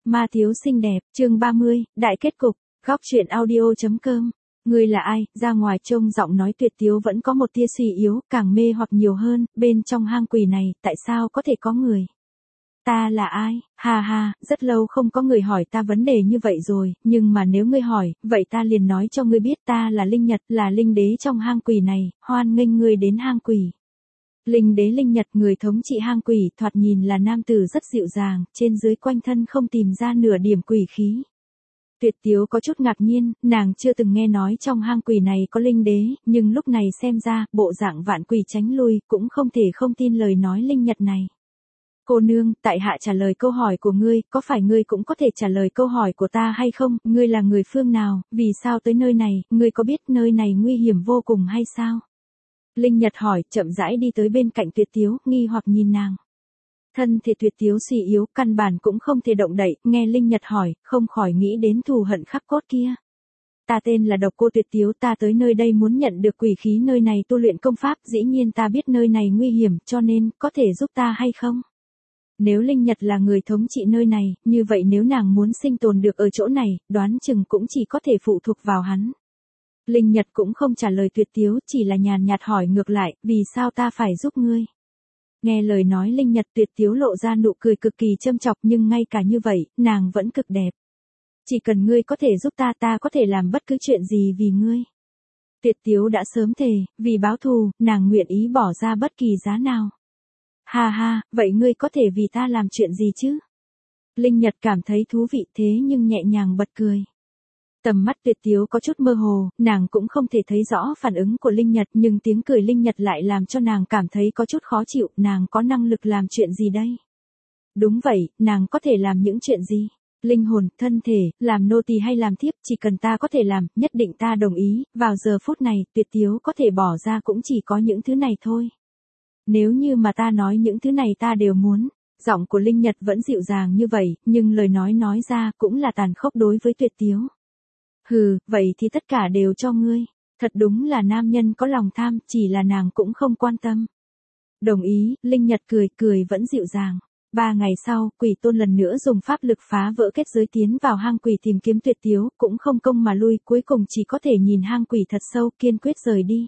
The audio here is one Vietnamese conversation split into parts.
Ma thiếu xinh đẹp, chương 30, đại kết cục, góc truyện audio.com. Ngươi là ai? Ra ngoài trông giọng nói Tuyệt Tiếu vẫn có một tia suy yếu, càng mê hoặc nhiều hơn, bên trong hang quỷ này, tại sao có thể có người? Ta là ai? Ha ha, rất lâu không có người hỏi ta vấn đề như vậy rồi, nhưng mà nếu ngươi hỏi, vậy ta liền nói cho ngươi biết ta là Linh Nhật, là linh đế trong hang quỷ này, hoan nghênh ngươi đến hang quỷ. Linh đế Linh Nhật, người thống trị hang quỷ, thoạt nhìn là nam tử rất dịu dàng, trên dưới quanh thân không tìm ra nửa điểm quỷ khí. Tuyệt Tiếu có chút ngạc nhiên, nàng chưa từng nghe nói trong hang quỷ này có linh đế, nhưng lúc này xem ra, bộ dạng vạn quỷ tránh lui, cũng không thể không tin lời nói Linh Nhật này. Cô nương, tại hạ trả lời câu hỏi của ngươi, có phải ngươi cũng có thể trả lời câu hỏi của ta hay không? Ngươi là người phương nào, vì sao tới nơi này, ngươi có biết nơi này nguy hiểm vô cùng hay sao? Linh Nhật hỏi, chậm rãi đi tới bên cạnh Tuyệt Tiếu, nghi hoặc nhìn nàng. Thân thể Tuyệt Tiếu suy yếu, căn bản cũng không thể động đậy, nghe Linh Nhật hỏi, không khỏi nghĩ đến thù hận khắc cốt kia. Ta tên là Độc Cô Tuyệt Tiếu, ta tới nơi đây muốn nhận được quỷ khí nơi này tu luyện công pháp, dĩ nhiên ta biết nơi này nguy hiểm, cho nên, có thể giúp ta hay không? Nếu Linh Nhật là người thống trị nơi này, như vậy nếu nàng muốn sinh tồn được ở chỗ này, đoán chừng cũng chỉ có thể phụ thuộc vào hắn. Linh Nhật cũng không trả lời Tuyệt Tiếu, chỉ là nhàn nhạt hỏi ngược lại, vì sao ta phải giúp ngươi? Nghe lời nói Linh Nhật, Tuyệt Tiếu lộ ra nụ cười cực kỳ châm chọc, nhưng ngay cả như vậy, nàng vẫn cực đẹp. Chỉ cần ngươi có thể giúp ta, ta có thể làm bất cứ chuyện gì vì ngươi. Tuyệt Tiếu đã sớm thề, vì báo thù, nàng nguyện ý bỏ ra bất kỳ giá nào. Ha ha, vậy ngươi có thể vì ta làm chuyện gì chứ? Linh Nhật cảm thấy thú vị thế nhưng nhẹ nhàng bật cười. Tầm mắt Tuyệt Tiếu có chút mơ hồ, nàng cũng không thể thấy rõ phản ứng của Linh Nhật, nhưng tiếng cười Linh Nhật lại làm cho nàng cảm thấy có chút khó chịu, nàng có năng lực làm chuyện gì đây? Đúng vậy, nàng có thể làm những chuyện gì? Linh hồn, thân thể, làm nô tỳ hay làm thiếp, chỉ cần ta có thể làm, nhất định ta đồng ý, vào giờ phút này, Tuyệt Tiếu có thể bỏ ra cũng chỉ có những thứ này thôi. Nếu như mà ta nói những thứ này ta đều muốn. Giọng của Linh Nhật vẫn dịu dàng như vậy, nhưng lời nói ra cũng là tàn khốc đối với Tuyệt Tiếu. Hừ, vậy thì tất cả đều cho ngươi. Thật đúng là nam nhân có lòng tham, chỉ là nàng cũng không quan tâm. Đồng ý, Linh Nhật cười vẫn dịu dàng. 3 ngày sau, quỷ tôn lần nữa dùng pháp lực phá vỡ kết giới tiến vào hang quỷ tìm kiếm Tuyệt Tiếu, cũng không công mà lui, cuối cùng chỉ có thể nhìn hang quỷ thật sâu, kiên quyết rời đi.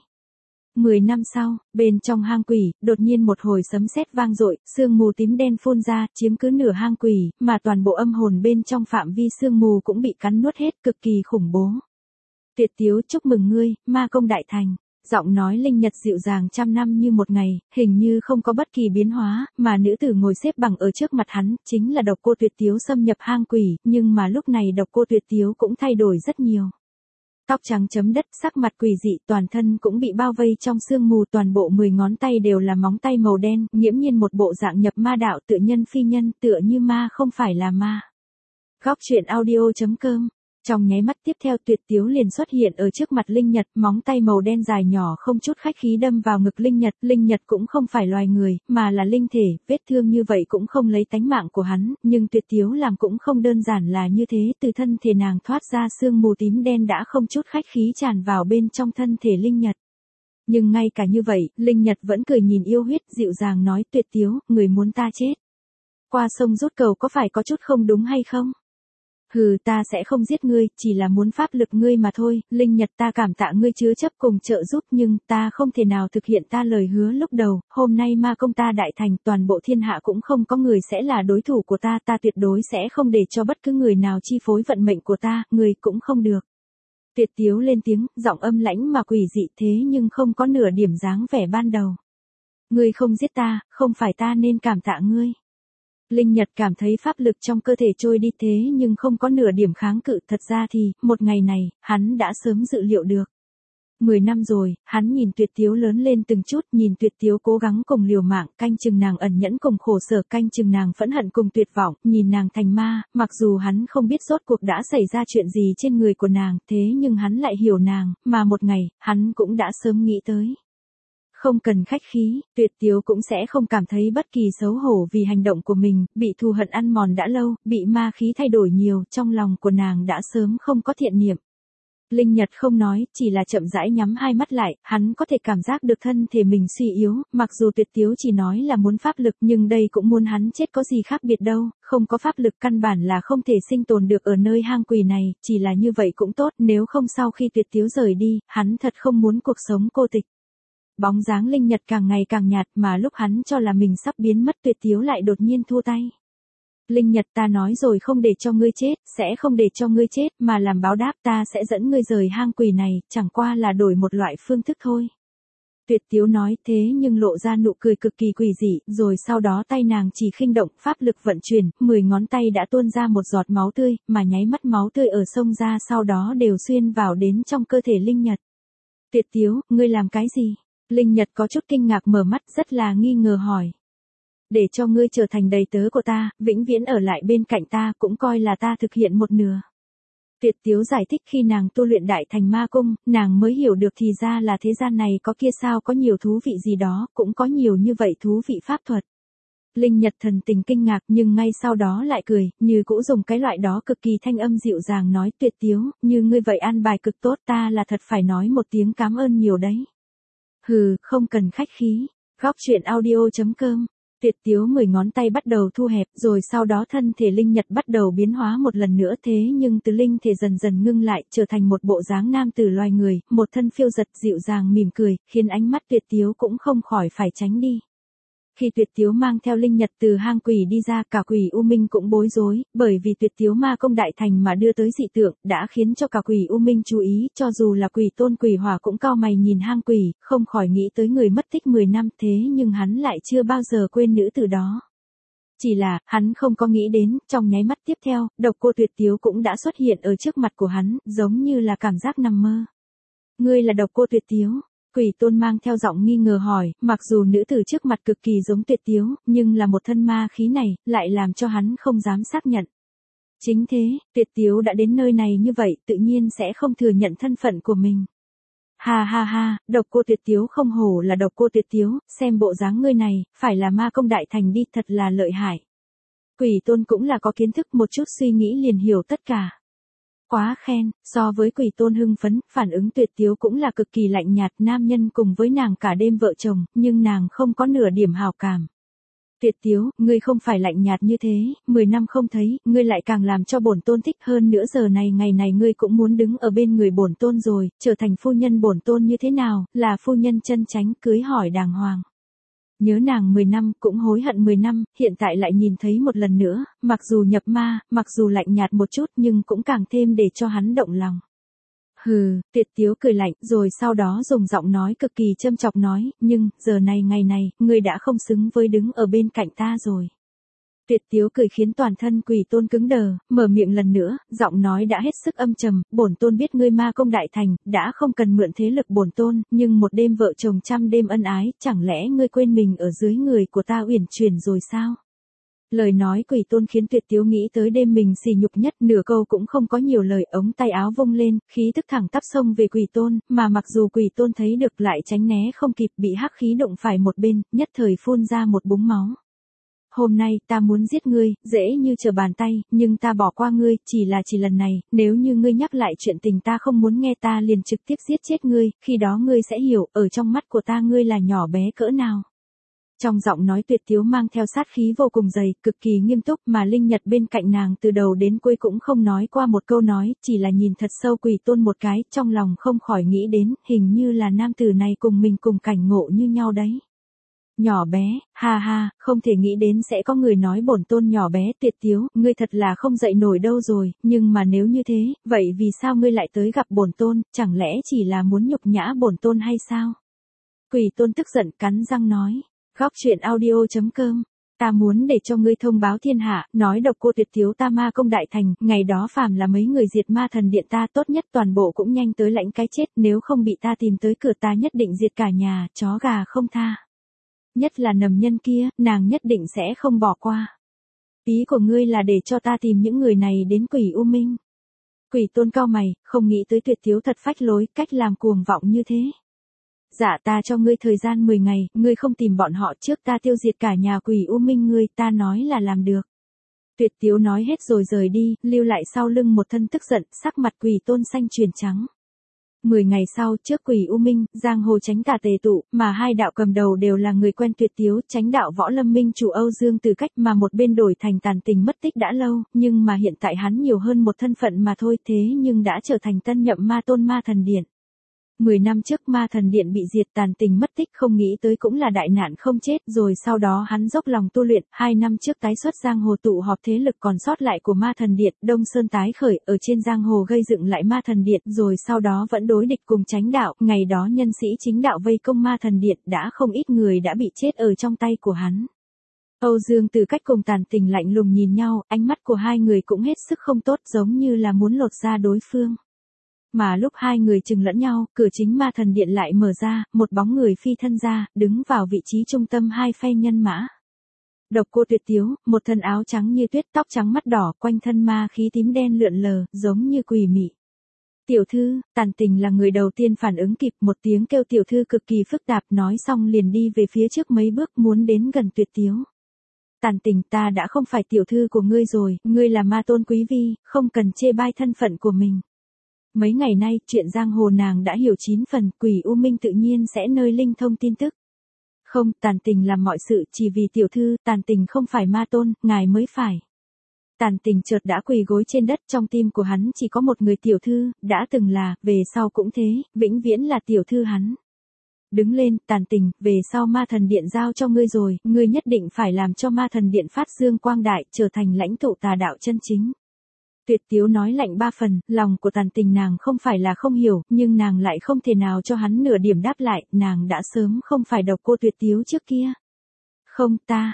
10 năm sau, bên trong hang quỷ, đột nhiên một hồi sấm sét vang dội, sương mù tím đen phun ra, chiếm cứ nửa hang quỷ, mà toàn bộ âm hồn bên trong phạm vi sương mù cũng bị cắn nuốt hết, cực kỳ khủng bố. Tuyệt Tiếu, chúc mừng ngươi, ma công đại thành. Giọng nói Linh Nhật dịu dàng trăm năm như một ngày, hình như không có bất kỳ biến hóa, mà nữ tử ngồi xếp bằng ở trước mặt hắn, chính là Độc Cô Tuyệt Tiếu xâm nhập hang quỷ, nhưng mà lúc này Độc Cô Tuyệt Tiếu cũng thay đổi rất nhiều. Tóc trắng chấm đất, sắc mặt quỷ dị, toàn thân cũng bị bao vây trong sương mù, toàn bộ 10 ngón tay đều là móng tay màu đen, nghiễm nhiên một bộ dạng nhập ma đạo, tựa nhân phi nhân, tựa như ma không phải là ma. Góc truyện audio.com. Trong nháy mắt tiếp theo Tuyệt Tiếu liền xuất hiện ở trước mặt Linh Nhật, móng tay màu đen dài nhỏ không chút khách khí đâm vào ngực Linh Nhật cũng không phải loài người, mà là linh thể, vết thương như vậy cũng không lấy tánh mạng của hắn, nhưng Tuyệt Tiếu làm cũng không đơn giản là như thế, từ thân thể nàng thoát ra sương mù tím đen đã không chút khách khí tràn vào bên trong thân thể Linh Nhật. Nhưng ngay cả như vậy, Linh Nhật vẫn cười nhìn yêu huyết, dịu dàng nói, Tuyệt Tiếu, người muốn ta chết. Qua sông rút cầu có phải có chút không đúng hay không? Hừ, ta sẽ không giết ngươi, chỉ là muốn pháp lực ngươi mà thôi, Linh Nhật, ta cảm tạ ngươi chứa chấp cùng trợ giúp, nhưng ta không thể nào thực hiện ta lời hứa lúc đầu, hôm nay ma công ta đại thành, toàn bộ thiên hạ cũng không có người sẽ là đối thủ của ta, ta tuyệt đối sẽ không để cho bất cứ người nào chi phối vận mệnh của ta, người cũng không được. Tuyệt Tiếu lên tiếng, giọng âm lãnh mà quỷ dị thế nhưng không có nửa điểm dáng vẻ ban đầu. Ngươi không giết ta, không phải ta nên cảm tạ ngươi. Linh Nhật cảm thấy pháp lực trong cơ thể trôi đi thế nhưng không có nửa điểm kháng cự, thật ra thì, một ngày này, hắn đã sớm dự liệu được. 10 năm rồi, hắn nhìn Tuyệt Tiếu lớn lên từng chút, nhìn Tuyệt Tiếu cố gắng cùng liều mạng, canh chừng nàng ẩn nhẫn cùng khổ sở, canh chừng nàng phẫn hận cùng tuyệt vọng, nhìn nàng thành ma, mặc dù hắn không biết rốt cuộc đã xảy ra chuyện gì trên người của nàng, thế nhưng hắn lại hiểu nàng, mà một ngày, hắn cũng đã sớm nghĩ tới. Không cần khách khí, Tuyệt Tiếu cũng sẽ không cảm thấy bất kỳ xấu hổ vì hành động của mình, bị thù hận ăn mòn đã lâu, bị ma khí thay đổi nhiều, trong lòng của nàng đã sớm không có thiện niệm. Linh Nhật không nói, chỉ là chậm rãi nhắm hai mắt lại, hắn có thể cảm giác được thân thể mình suy yếu, mặc dù Tuyệt Tiếu chỉ nói là muốn pháp lực nhưng đây cũng muốn hắn chết có gì khác biệt đâu, không có pháp lực căn bản là không thể sinh tồn được ở nơi hang quỷ này, chỉ là như vậy cũng tốt, nếu không sau khi Tuyệt Tiếu rời đi, hắn thật không muốn cuộc sống cô tịch. Bóng dáng Linh Nhật càng ngày càng nhạt mà lúc hắn cho là mình sắp biến mất Tuyệt Tiếu lại đột nhiên thua tay. Linh Nhật ta nói rồi không để cho ngươi chết, sẽ không để cho ngươi chết, mà làm báo đáp ta sẽ dẫn ngươi rời hang quỷ này, chẳng qua là đổi một loại phương thức thôi. Tuyệt Tiếu nói thế nhưng lộ ra nụ cười cực kỳ quỷ dị, rồi sau đó tay nàng chỉ khinh động, pháp lực vận chuyển, 10 ngón tay đã tuôn ra một giọt máu tươi, mà nháy mắt máu tươi ở sông ra sau đó đều xuyên vào đến trong cơ thể Linh Nhật. Tuyệt Tiếu, ngươi làm cái gì? Linh Nhật có chút kinh ngạc mở mắt rất là nghi ngờ hỏi. Để cho ngươi trở thành đầy tớ của ta, vĩnh viễn ở lại bên cạnh ta cũng coi là ta thực hiện một nửa. Tuyệt Tiếu giải thích khi nàng tu luyện đại thành ma cung, nàng mới hiểu được thì ra là thế gian này có kia sao có nhiều thú vị gì đó, cũng có nhiều như vậy thú vị pháp thuật. Linh Nhật thần tình kinh ngạc nhưng ngay sau đó lại cười, như cũ dùng cái loại đó cực kỳ thanh âm dịu dàng nói Tuyệt Tiếu, như ngươi vậy an bài cực tốt ta là thật phải nói một tiếng cảm ơn nhiều đấy. Hừ, không cần khách khí. Góc truyện audio.com. Tuyệt Tiếu 10 ngón tay bắt đầu thu hẹp rồi sau đó thân thể Linh Nhật bắt đầu biến hóa một lần nữa thế nhưng từ linh thể dần dần ngưng lại trở thành một bộ dáng nam tử loài người, một thân phiêu giật dịu dàng mỉm cười, khiến ánh mắt Tuyệt Tiếu cũng không khỏi phải tránh đi. Khi Tuyệt Tiếu mang theo Linh Nhật từ hang quỷ đi ra cả quỷ U Minh cũng bối rối, bởi vì Tuyệt Tiếu ma công đại thành mà đưa tới dị tượng, đã khiến cho cả quỷ U Minh chú ý, cho dù là quỷ tôn quỷ hỏa cũng cau mày nhìn hang quỷ, không khỏi nghĩ tới người mất tích 10 năm thế nhưng hắn lại chưa bao giờ quên nữ tử đó. Chỉ là, hắn không có nghĩ đến, trong nháy mắt tiếp theo, độc cô Tuyệt Tiếu cũng đã xuất hiện ở trước mặt của hắn, giống như là cảm giác nằm mơ. Ngươi là độc cô Tuyệt Tiếu. Quỷ tôn mang theo giọng nghi ngờ hỏi, mặc dù nữ tử trước mặt cực kỳ giống Tuyệt Tiếu, nhưng là một thân ma khí này, lại làm cho hắn không dám xác nhận. Chính thế, Tuyệt Tiếu đã đến nơi này như vậy, tự nhiên sẽ không thừa nhận thân phận của mình. Ha ha ha, độc cô Tuyệt Tiếu không hổ là độc cô Tuyệt Tiếu, xem bộ dáng ngươi này, phải là ma công đại thành đi, thật là lợi hại. Quỷ tôn cũng là có kiến thức một chút suy nghĩ liền hiểu tất cả. Quá khen, so với quỷ tôn hưng phấn, phản ứng Tuyệt Tiếu cũng là cực kỳ lạnh nhạt, nam nhân cùng với nàng cả đêm vợ chồng, nhưng nàng không có nửa điểm hào cảm. Tuyệt Tiếu, ngươi không phải lạnh nhạt như thế, 10 năm không thấy, ngươi lại càng làm cho bổn tôn thích hơn nữa giờ này ngày này ngươi cũng muốn đứng ở bên người bổn tôn rồi, trở thành phu nhân bổn tôn như thế nào, là phu nhân chân chánh cưới hỏi đàng hoàng. Nhớ nàng 10 năm, cũng hối hận 10 năm, hiện tại lại nhìn thấy một lần nữa, mặc dù nhập ma, mặc dù lạnh nhạt một chút nhưng cũng càng thêm để cho hắn động lòng. Hừ, Tuyệt Tiếu cười lạnh, rồi sau đó dùng giọng nói cực kỳ châm chọc nói, nhưng, giờ này ngày này, ngươi đã không xứng với đứng ở bên cạnh ta rồi. Tuyệt Tiếu cười khiến toàn thân quỷ tôn cứng đờ, mở miệng lần nữa, giọng nói đã hết sức âm trầm, bổn tôn biết ngươi ma công đại thành, đã không cần mượn thế lực bổn tôn, nhưng một đêm vợ chồng trăm đêm ân ái, chẳng lẽ ngươi quên mình ở dưới người của ta uyển chuyển rồi sao? Lời nói quỷ tôn khiến Tuyệt Tiếu nghĩ tới đêm mình sỉ nhục nhất, nửa câu cũng không có nhiều lời, ống tay áo vung lên, khí tức thẳng tắp xông về quỷ tôn, mà mặc dù quỷ tôn thấy được lại tránh né không kịp, bị hắc khí đụng phải một bên, nhất thời phun ra một búng máu. Hôm nay ta muốn giết ngươi, dễ như trở bàn tay, nhưng ta bỏ qua ngươi, chỉ lần này, nếu như ngươi nhắc lại chuyện tình ta không muốn nghe ta liền trực tiếp giết chết ngươi, khi đó ngươi sẽ hiểu, ở trong mắt của ta ngươi là nhỏ bé cỡ nào. Trong giọng nói Tuyệt Tiếu mang theo sát khí vô cùng dày, cực kỳ nghiêm túc mà Linh Nhật bên cạnh nàng từ đầu đến cuối cũng không nói qua một câu nói, chỉ là nhìn thật sâu quỷ tôn một cái, trong lòng không khỏi nghĩ đến, hình như là nam tử này cùng mình cùng cảnh ngộ như nhau đấy. Nhỏ bé, ha ha, không thể nghĩ đến sẽ có người nói bổn tôn nhỏ bé. Tuyệt Tiếu, ngươi thật là không dậy nổi đâu rồi, nhưng mà nếu như thế, vậy vì sao ngươi lại tới gặp bổn tôn, chẳng lẽ chỉ là muốn nhục nhã bổn tôn hay sao? Quỷ tôn tức giận cắn răng nói. Góc truyện audio.com. Ta muốn để cho ngươi thông báo thiên hạ, nói độc cô Tuyệt Tiếu ta ma công đại thành, ngày đó phàm là mấy người diệt ma thần điện ta tốt nhất toàn bộ cũng nhanh tới lãnh cái chết, nếu không bị ta tìm tới cửa ta nhất định diệt cả nhà, chó gà không tha. Nhất là nầm nhân kia, nàng nhất định sẽ không bỏ qua. Ý của ngươi là để cho ta tìm những người này đến quỷ U Minh. Quỷ tôn cao mày, không nghĩ tới Tuyệt Tiếu thật phách lối, cách làm cuồng vọng như thế. Dạ ta cho ngươi thời gian 10 ngày, ngươi không tìm bọn họ trước ta tiêu diệt cả nhà quỷ U Minh ngươi, ta nói là làm được. Tuyệt Tiếu nói hết rồi rời đi, lưu lại sau lưng một thân tức giận, sắc mặt quỷ tôn xanh chuyển trắng. 10 ngày sau, trước Quỷ U Minh, giang hồ Chánh Tà tề tụ, mà hai đạo cầm đầu đều là người quen Tuyệt Tiếu, Chánh đạo Võ Lâm Minh chủ Âu Dương Từ Cách, mà một bên đổi thành Tàn Tình mất tích đã lâu, nhưng mà hiện tại hắn nhiều hơn một thân phận mà thôi, thế nhưng đã trở thành tân nhậm ma tôn Ma Thần Điện. 10 năm trước Ma Thần Điện bị diệt, Tàn Tình mất tích, không nghĩ tới cũng là đại nạn không chết, rồi sau đó hắn dốc lòng tu luyện, 2 năm trước tái xuất giang hồ tụ họp thế lực còn sót lại của Ma Thần Điện, Đông Sơn tái khởi, ở trên giang hồ gây dựng lại Ma Thần Điện, rồi sau đó vẫn đối địch cùng Chánh đạo, ngày đó nhân sĩ chính đạo vây công Ma Thần Điện, đã không ít người đã bị chết ở trong tay của hắn. Âu Dương Từ Cách cùng Tàn Tình lạnh lùng nhìn nhau, ánh mắt của hai người cũng hết sức không tốt, giống như là muốn lột da đối phương. Mà lúc hai người chừng lẫn nhau, cửa chính Ma Thần Điện lại mở ra, một bóng người phi thân ra, đứng vào vị trí trung tâm hai phe nhân mã. Độc Cô Tuyệt Tiếu, một thân áo trắng như tuyết, tóc trắng mắt đỏ, quanh thân ma khí tím đen lượn lờ, giống như quỷ mị. Tiểu thư, Tàn Tình là người đầu tiên phản ứng kịp, một tiếng kêu tiểu thư cực kỳ phức tạp, nói xong liền đi về phía trước mấy bước muốn đến gần Tuyệt Tiếu. Tàn Tình, ta đã không phải tiểu thư của ngươi rồi, ngươi là ma tôn quý vi, không cần chê bai thân phận của mình. Mấy ngày nay, chuyện giang hồ nàng đã hiểu 9 phần, Quỷ U Minh tự nhiên sẽ nơi linh thông tin tức. Không, Tàn Tình làm mọi sự chỉ vì tiểu thư, Tàn Tình không phải ma tôn, ngài mới phải. Tàn Tình chợt đã quỳ gối trên đất, trong tim của hắn chỉ có một người tiểu thư, đã từng là, về sau cũng thế, vĩnh viễn là tiểu thư hắn. Đứng lên, Tàn Tình, về sau Ma Thần Điện giao cho ngươi rồi, ngươi nhất định phải làm cho Ma Thần Điện phát dương quang đại, trở thành lãnh tụ tà đạo chân chính. Tuyệt Tiếu nói lạnh 3 phần, lòng của Tàn Tình nàng không phải là không hiểu, nhưng nàng lại không thể nào cho hắn nửa điểm đáp lại, nàng đã sớm không phải Độc Cô Tuyệt Tiếu trước kia. Không ta,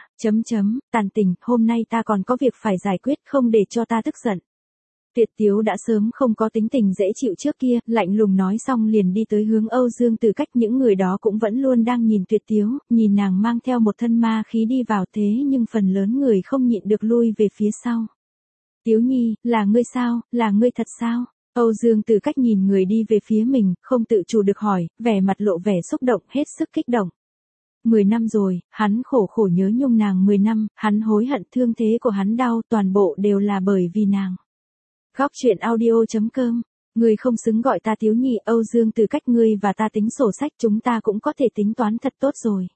Tàn Tình, hôm nay ta còn có việc phải giải quyết, không để cho ta tức giận. Tuyệt Tiếu đã sớm không có tính tình dễ chịu trước kia, lạnh lùng nói xong liền đi tới hướng Âu Dương Từ Cách, những người đó cũng vẫn luôn đang nhìn Tuyệt Tiếu, nhìn nàng mang theo một thân ma khí đi vào, thế nhưng phần lớn người không nhịn được lui về phía sau. Tiếu Nhi, là ngươi sao, là ngươi thật sao? Âu Dương Từ Cách nhìn người đi về phía mình, không tự chủ được hỏi, vẻ mặt lộ vẻ xúc động, hết sức kích động. 10 năm rồi, hắn khổ khổ nhớ nhung nàng 10 năm, hắn hối hận thương thế của hắn đau, toàn bộ đều là bởi vì nàng. Góc truyện audio.com, ngươi không xứng gọi ta Tiếu Nhi, Âu Dương Từ Cách, ngươi và ta tính sổ sách, chúng ta cũng có thể tính toán thật tốt rồi.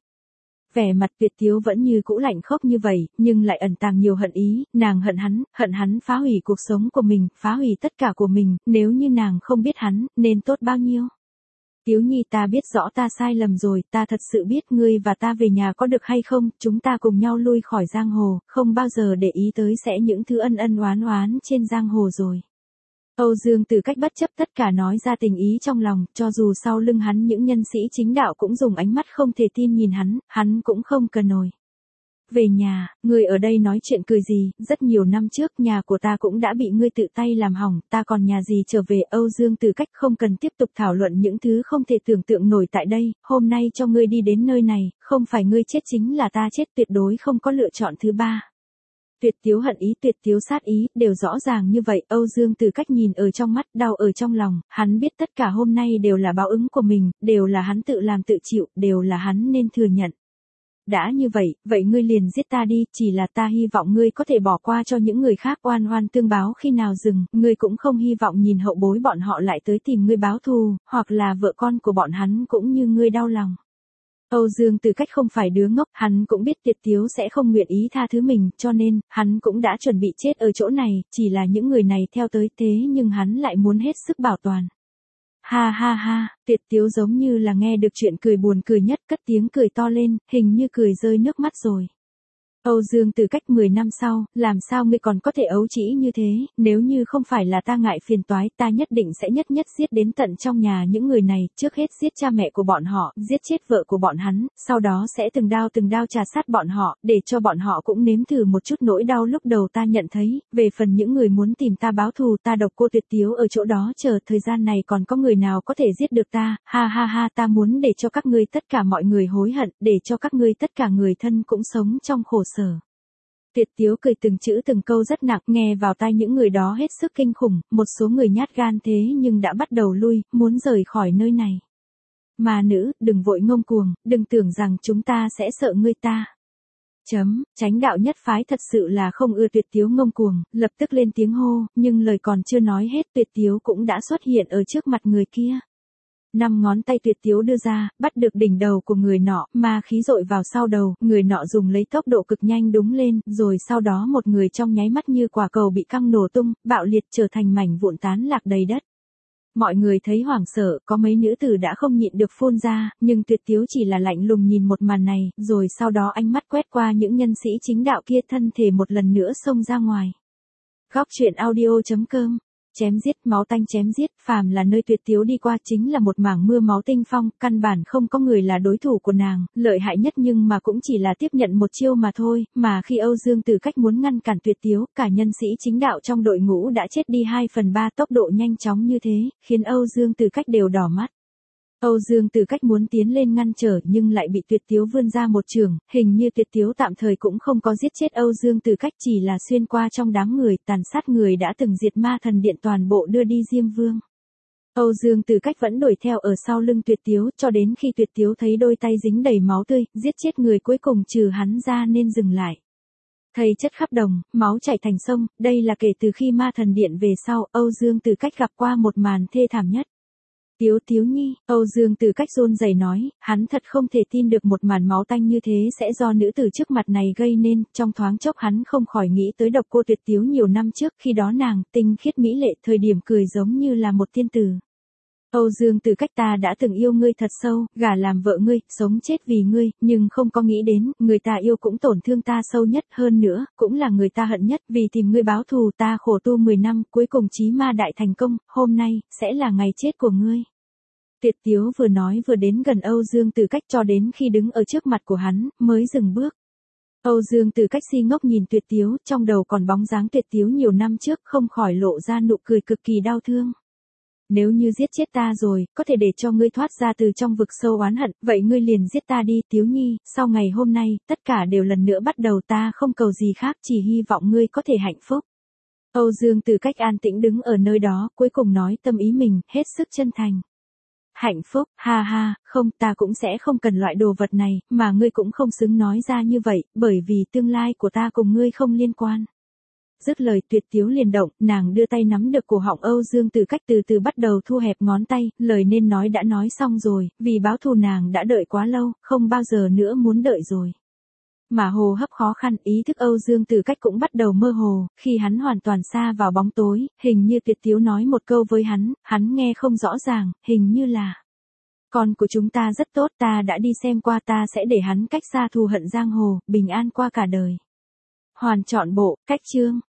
Vẻ mặt Tuyệt Tiếu vẫn như cũ lạnh khốc như vậy, nhưng lại ẩn tàng nhiều hận ý, nàng hận hắn phá hủy cuộc sống của mình, phá hủy tất cả của mình, nếu như nàng không biết hắn, nên tốt bao nhiêu. Tiếu Nhi, ta biết rõ ta sai lầm rồi, ta thật sự biết, ngươi và ta về nhà có được hay không, chúng ta cùng nhau lui khỏi giang hồ, không bao giờ để ý tới sẽ những thứ ân oán trên giang hồ rồi. Âu Dương Từ Cách bất chấp tất cả nói ra tình ý trong lòng, cho dù sau lưng hắn những nhân sĩ chính đạo cũng dùng ánh mắt không thể tin nhìn hắn cũng không cần nổi. Về nhà, ngươi ở đây nói chuyện cười gì, rất nhiều năm trước nhà của ta cũng đã bị ngươi tự tay làm hỏng, ta còn nhà gì trở về. Âu Dương Từ Cách, không cần tiếp tục thảo luận những thứ không thể tưởng tượng nổi tại đây, hôm nay cho ngươi đi đến nơi này, không phải ngươi chết chính là ta chết, tuyệt đối không có lựa chọn thứ ba. Tuyệt Tiếu hận ý, Tuyệt Tiếu sát ý, đều rõ ràng như vậy, Âu Dương Từ Cách nhìn ở trong mắt, đau ở trong lòng, hắn biết tất cả hôm nay đều là báo ứng của mình, đều là hắn tự làm tự chịu, đều là hắn nên thừa nhận. Đã như vậy, vậy ngươi liền giết ta đi, chỉ là ta hy vọng ngươi có thể bỏ qua cho những người khác oan tương báo khi nào dừng, ngươi cũng không hy vọng nhìn hậu bối bọn họ lại tới tìm ngươi báo thù, hoặc là vợ con của bọn hắn cũng như ngươi đau lòng. Âu Dương Từ Cách không phải đứa ngốc, hắn cũng biết Tuyệt Tiếu sẽ không nguyện ý tha thứ mình, cho nên, hắn cũng đã chuẩn bị chết ở chỗ này, chỉ là những người này theo tới thế nhưng hắn lại muốn hết sức bảo toàn. Ha ha ha, Tuyệt Tiếu giống như là nghe được chuyện cười buồn cười nhất, cất tiếng cười to lên, hình như cười rơi nước mắt rồi. Âu Dương Từ Cách, 10 năm sau, làm sao ngươi còn có thể ấu trĩ như thế, nếu như không phải là ta ngại phiền toái, ta nhất định sẽ nhất giết đến tận trong nhà những người này, trước hết giết cha mẹ của bọn họ, giết chết vợ của bọn hắn, sau đó sẽ từng đao trà sát bọn họ, để cho bọn họ cũng nếm thử một chút nỗi đau lúc đầu ta nhận thấy, về phần những người muốn tìm ta báo thù, ta Độc Cô Tuyệt Tiếu ở chỗ đó chờ, thời gian này còn có người nào có thể giết được ta, ha ha ha, ta muốn để cho các ngươi tất cả mọi người hối hận, để cho các ngươi tất cả người thân cũng sống trong khổ sở. Tuyệt Tiếu cười từng chữ từng câu rất nặng, nghe vào tai những người đó hết sức kinh khủng, một số người nhát gan thế nhưng đã bắt đầu lui, muốn rời khỏi nơi này. Ma nữ, đừng vội ngông cuồng, đừng tưởng rằng chúng ta sẽ sợ ngươi ta. Chánh đạo nhất phái thật sự là không ưa Tuyệt Tiếu ngông cuồng, lập tức lên tiếng hô, nhưng lời còn chưa nói hết Tuyệt Tiếu cũng đã xuất hiện ở trước mặt người kia. 5 ngón tay Tuyệt Tiếu đưa ra, bắt được đỉnh đầu của người nọ, ma khí dội vào sau đầu, người nọ dùng lấy tốc độ cực nhanh đúng lên, rồi sau đó một người trong nháy mắt như quả cầu bị căng nổ tung, bạo liệt trở thành mảnh vụn tán lạc đầy đất. Mọi người thấy hoảng sợ, có mấy nữ tử đã không nhịn được phun ra, nhưng Tuyệt Tiếu chỉ là lạnh lùng nhìn một màn này, rồi sau đó ánh mắt quét qua những nhân sĩ chính đạo kia, thân thể một lần nữa xông ra ngoài. Góc truyện audio.com. Chém giết, máu tanh chém giết, phàm là nơi Tuyệt Tiếu đi qua chính là một mảng mưa máu tinh phong, căn bản không có người là đối thủ của nàng, lợi hại nhất nhưng mà cũng chỉ là tiếp nhận một chiêu mà thôi, mà khi Âu Dương Tử Cách muốn ngăn cản Tuyệt Tiếu, cả nhân sĩ chính đạo trong đội ngũ đã chết đi 2/3, tốc độ nhanh chóng như thế, khiến Âu Dương Tử Cách đều đỏ mắt. Âu Dương Tử Cách muốn tiến lên ngăn trở nhưng lại bị Tuyệt Tiếu vươn ra một chưởng, hình như Tuyệt Tiếu tạm thời cũng không có giết chết Âu Dương Tử Cách, chỉ là xuyên qua trong đám người, tàn sát người đã từng diệt Ma Thần Điện toàn bộ đưa đi Diêm Vương. Âu Dương Tử Cách vẫn đuổi theo ở sau lưng Tuyệt Tiếu, cho đến khi Tuyệt Tiếu thấy đôi tay dính đầy máu tươi, giết chết người cuối cùng trừ hắn ra nên dừng lại. Thây chất khắp đồng, máu chảy thành sông, đây là kể từ khi Ma Thần Điện về sau, Âu Dương Tử Cách gặp qua một màn thê thảm nhất. Tiếu Tiếu Nhi, Âu Dương Tử Cách run rẩy nói, hắn thật không thể tin được một màn máu tanh như thế sẽ do nữ tử trước mặt này gây nên, trong thoáng chốc hắn không khỏi nghĩ tới độc cô Tuyệt Tiếu nhiều năm trước, khi đó nàng, tinh khiết mỹ lệ, thời điểm cười giống như là một tiên tử. Âu Dương Tử Cách, ta đã từng yêu ngươi thật sâu, gả làm vợ ngươi, sống chết vì ngươi, nhưng không có nghĩ đến, người ta yêu cũng tổn thương ta sâu nhất, hơn nữa, cũng là người ta hận nhất, vì tìm ngươi báo thù ta khổ tu 10 năm, cuối cùng chí ma đại thành công, hôm nay, sẽ là ngày chết của ngươi. Tuyệt Tiếu vừa nói vừa đến gần Âu Dương Tử Cách, cho đến khi đứng ở trước mặt của hắn, mới dừng bước. Âu Dương Tử Cách si ngốc nhìn Tuyệt Tiếu, trong đầu còn bóng dáng Tuyệt Tiếu nhiều năm trước, không khỏi lộ ra nụ cười cực kỳ đau thương. Nếu như giết chết ta rồi, có thể để cho ngươi thoát ra từ trong vực sâu oán hận, vậy ngươi liền giết ta đi, Tiếu Nhi, sau ngày hôm nay, tất cả đều lần nữa bắt đầu, ta không cầu gì khác, chỉ hy vọng ngươi có thể hạnh phúc. Âu Dương Tử Cách an tĩnh đứng ở nơi đó, cuối cùng nói tâm ý mình, hết sức chân thành. Hạnh phúc, ha ha, không, ta cũng sẽ không cần loại đồ vật này, mà ngươi cũng không xứng nói ra như vậy, bởi vì tương lai của ta cùng ngươi không liên quan. Dứt lời Tuyệt Tiếu liền động, nàng đưa tay nắm được cổ họng Âu Dương Tử Cách, từ từ bắt đầu thu hẹp ngón tay, lời nên nói đã nói xong rồi, vì báo thù nàng đã đợi quá lâu, không bao giờ nữa muốn đợi rồi. Mà hô hấp khó khăn, ý thức Âu Dương Tử Cách cũng bắt đầu mơ hồ, khi hắn hoàn toàn xa vào bóng tối, hình như Tuyệt Tiếu nói một câu với hắn nghe không rõ ràng, hình như là: con của chúng ta rất tốt, ta đã đi xem qua, ta sẽ để hắn cách xa thù hận giang hồ, bình an qua cả đời. Hoàn trọn bộ, cách chương.